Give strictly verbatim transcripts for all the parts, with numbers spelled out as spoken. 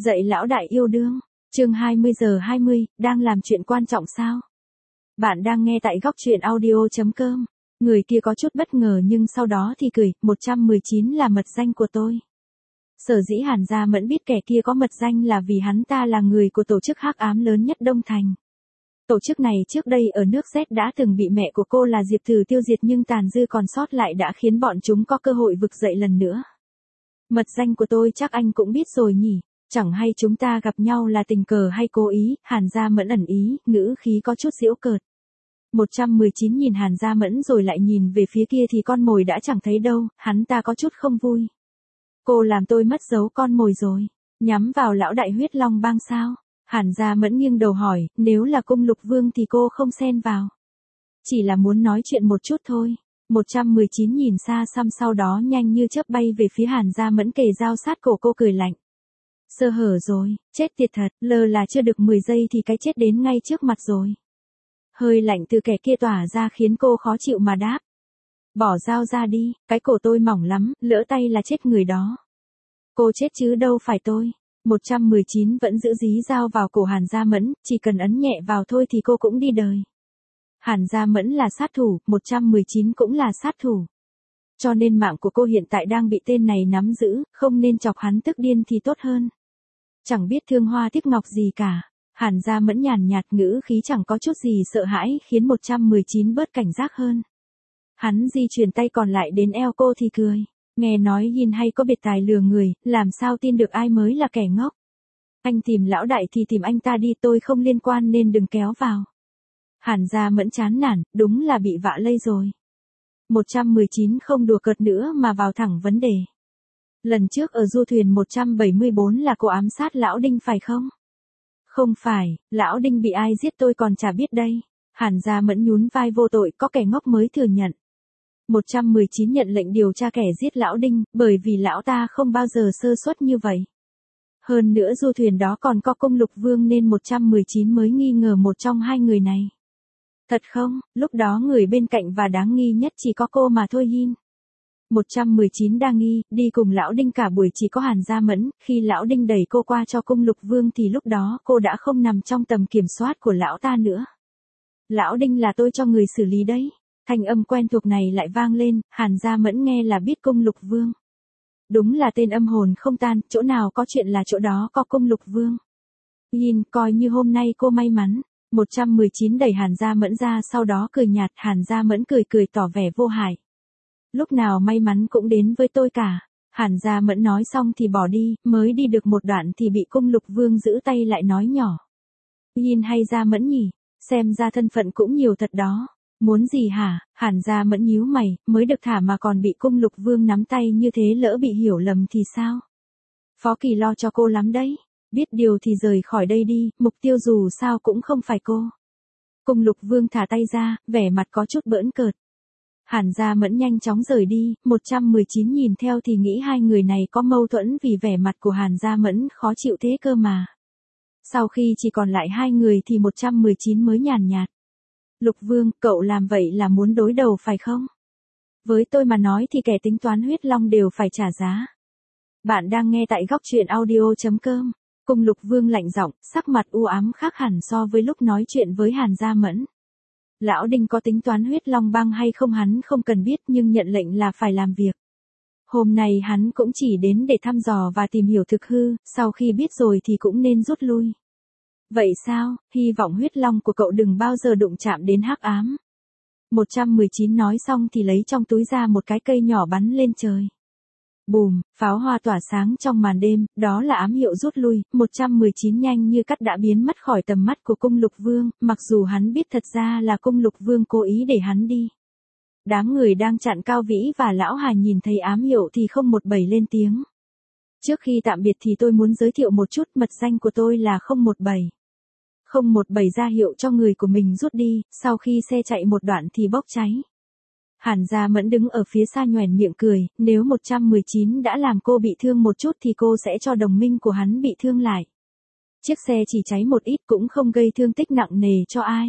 Dạy lão đại yêu đương, chương hai mươi giờ hai mươi, đang làm chuyện quan trọng sao? Bạn đang nghe tại góc truyện audio chấm com. Người kia có chút bất ngờ nhưng sau đó thì cười, một trăm mười chín là mật danh của tôi. Sở dĩ Hàn Gia Mẫn biết kẻ kia có mật danh là vì hắn ta là người của tổ chức hắc ám lớn nhất Đông Thành. Tổ chức này trước đây ở nước Z đã từng bị mẹ của cô là Diệp Thử tiêu diệt nhưng tàn dư còn sót lại đã khiến bọn chúng có cơ hội vực dậy lần nữa. Mật danh của tôi chắc anh cũng biết rồi nhỉ, chẳng hay chúng ta gặp nhau là tình cờ hay cố ý, Hàn Gia Mẫn ẩn ý, ngữ khí có chút giễu cợt. một trăm mười chín nhìn Hàn Gia Mẫn rồi lại nhìn về phía kia thì con mồi đã chẳng thấy đâu, hắn ta có chút không vui. Cô làm tôi mất dấu con mồi rồi, nhắm vào lão đại huyết long bang sao? Hàn Gia Mẫn nghiêng đầu hỏi, nếu là cung lục vương thì cô không xen vào. Chỉ là muốn nói chuyện một chút thôi. một trăm mười chín nhìn xa xăm sau đó nhanh như chớp bay về phía Hàn Gia Mẫn kề dao sát cổ cô cười lạnh. Sơ hở rồi, chết tiệt thật, lờ là chưa được mười giây thì cái chết đến ngay trước mặt rồi. Hơi lạnh từ kẻ kia tỏa ra khiến cô khó chịu mà đáp. Bỏ dao ra đi, cái cổ tôi mỏng lắm, lỡ tay là chết người đó. Cô chết chứ đâu phải tôi. một trăm mười chín vẫn giữ dí dao vào cổ Hàn Gia Mẫn, chỉ cần ấn nhẹ vào thôi thì cô cũng đi đời. Hàn Gia Mẫn là sát thủ, một trăm mười chín cũng là sát thủ. Cho nên mạng của cô hiện tại đang bị tên này nắm giữ, không nên chọc hắn tức điên thì tốt hơn. Chẳng biết thương hoa tiếc ngọc gì cả. Hàn Gia Mẫn nhàn nhạt ngữ khí chẳng có chút gì sợ hãi khiến một trăm mười chín bớt cảnh giác hơn. Hắn di chuyển tay còn lại đến eo cô thì cười. Nghe nói Yin hay có biệt tài lừa người, làm sao tin được ai mới là kẻ ngốc. Anh tìm lão đại thì tìm anh ta đi, tôi không liên quan nên đừng kéo vào. Hàn Gia Mẫn chán nản, đúng là bị vạ lây rồi. một trăm mười chín không đùa cợt nữa mà vào thẳng vấn đề. Lần trước ở du thuyền một trăm bảy mươi bốn là cô ám sát lão Đinh phải không? Không phải, lão Đinh bị ai giết tôi còn chả biết đây. Hàn Gia Mẫn nhún vai vô tội, có kẻ ngốc mới thừa nhận. một trăm mười chín nhận lệnh điều tra kẻ giết lão Đinh, bởi vì lão ta không bao giờ sơ suất như vậy. Hơn nữa du thuyền đó còn có cung lục vương nên một trăm mười chín mới nghi ngờ một trong hai người này. Thật không, lúc đó người bên cạnh và đáng nghi nhất chỉ có cô mà thôi Yin. một trăm mười chín đa nghi, đi cùng lão Đinh cả buổi chỉ có Hàn Gia Mẫn, khi lão Đinh đẩy cô qua cho cung lục vương thì lúc đó cô đã không nằm trong tầm kiểm soát của lão ta nữa. Lão Đinh là tôi cho người xử lý đấy. Thanh âm quen thuộc này lại vang lên, Hàn Gia Mẫn nghe là biết cung lục vương. Đúng là tên âm hồn không tan, chỗ nào có chuyện là chỗ đó có cung lục vương. Yin, coi như hôm nay cô may mắn. một trăm mười chín đẩy Hàn Gia Mẫn ra sau đó cười nhạt, Hàn Gia Mẫn cười cười tỏ vẻ vô hại. Lúc nào may mắn cũng đến với tôi cả. Hàn Gia Mẫn nói xong thì bỏ đi, mới đi được một đoạn thì bị cung lục vương giữ tay lại nói nhỏ. Yin hay Gia Mẫn nhỉ, xem ra thân phận cũng nhiều thật đó. Muốn gì hả? Hàn Gia Mẫn nhíu mày, mới được thả mà còn bị cung lục vương nắm tay như thế, lỡ bị hiểu lầm thì sao? Phó Kỳ lo cho cô lắm đấy. Biết điều thì rời khỏi đây đi, mục tiêu dù sao cũng không phải cô. Cung lục vương thả tay ra, vẻ mặt có chút bỡn cợt. Hàn Gia Mẫn nhanh chóng rời đi, một trăm mười chín nhìn theo thì nghĩ hai người này có mâu thuẫn vì vẻ mặt của Hàn Gia Mẫn khó chịu thế cơ mà. Sau khi chỉ còn lại hai người thì một trăm mười chín mới nhàn nhạt. Lục Vương, cậu làm vậy là muốn đối đầu phải không? Với tôi mà nói thì kẻ tính toán huyết long đều phải trả giá. Bạn đang nghe tại góc truyện audio chấm com. Cung Lục Vương lạnh giọng, sắc mặt u ám khác hẳn so với lúc nói chuyện với Hàn Gia Mẫn. Lão Đinh có tính toán huyết long băng hay không hắn không cần biết nhưng nhận lệnh là phải làm việc. Hôm nay hắn cũng chỉ đến để thăm dò và tìm hiểu thực hư, sau khi biết rồi thì cũng nên rút lui. Vậy sao, hy vọng huyết long của cậu đừng bao giờ đụng chạm đến hắc ám. một trăm mười chín nói xong thì lấy trong túi ra một cái cây nhỏ bắn lên trời. Bùm, pháo hoa tỏa sáng trong màn đêm, đó là ám hiệu rút lui, một trăm mười chín nhanh như cắt đã biến mất khỏi tầm mắt của cung lục vương, mặc dù hắn biết thật ra là cung lục vương cố ý để hắn đi. Đám người đang chặn Cao Vĩ và Lão Hà nhìn thấy ám hiệu thì không một bảy lên tiếng. Trước khi tạm biệt thì tôi muốn giới thiệu một chút, mật danh của tôi là không một bảy. không một bảy ra hiệu cho người của mình rút đi, sau khi xe chạy một đoạn thì bốc cháy. Hàn Gia Mẫn đứng ở phía xa nhoẻn miệng cười, nếu một trăm mười chín đã làm cô bị thương một chút thì cô sẽ cho đồng minh của hắn bị thương lại. Chiếc xe chỉ cháy một ít cũng không gây thương tích nặng nề cho ai.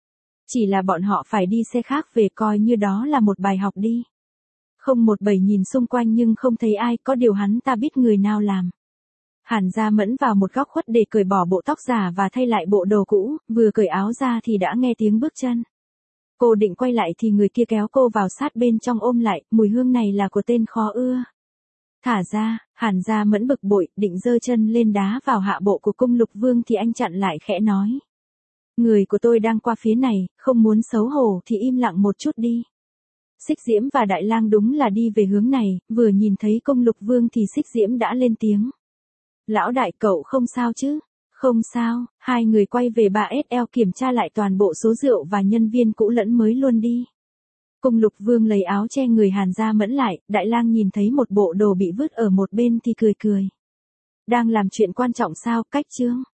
Chỉ là bọn họ phải đi xe khác về, coi như đó là một bài học đi. không một bảy nhìn xung quanh nhưng không thấy ai, có điều hắn ta biết người nào làm. Hàn Gia Mẫn vào một góc khuất để cởi bỏ bộ tóc giả và thay lại bộ đồ cũ, vừa cởi áo ra thì đã nghe tiếng bước chân. Cô định quay lại thì người kia kéo cô vào sát bên trong ôm lại, mùi hương này là của tên khó ưa. Thả ra, Hàn Gia Mẫn bực bội, định giơ chân lên đá vào hạ bộ của Cung Lục Vương thì anh chặn lại khẽ nói. Người của tôi đang qua phía này, không muốn xấu hổ thì im lặng một chút đi. Xích Diễm và Đại Lang đúng là đi về hướng này, vừa nhìn thấy Cung Lục Vương thì Xích Diễm đã lên tiếng. Lão đại, cậu không sao chứ? Không sao, hai người quay về ba ét lờ kiểm tra lại toàn bộ số rượu và nhân viên cũ lẫn mới luôn đi. Cung Lục Vương lấy áo che người Hàn Gia Mẫn lại, Đại Lang nhìn thấy một bộ đồ bị vứt ở một bên thì cười cười. Đang làm chuyện quan trọng sao, cách chương?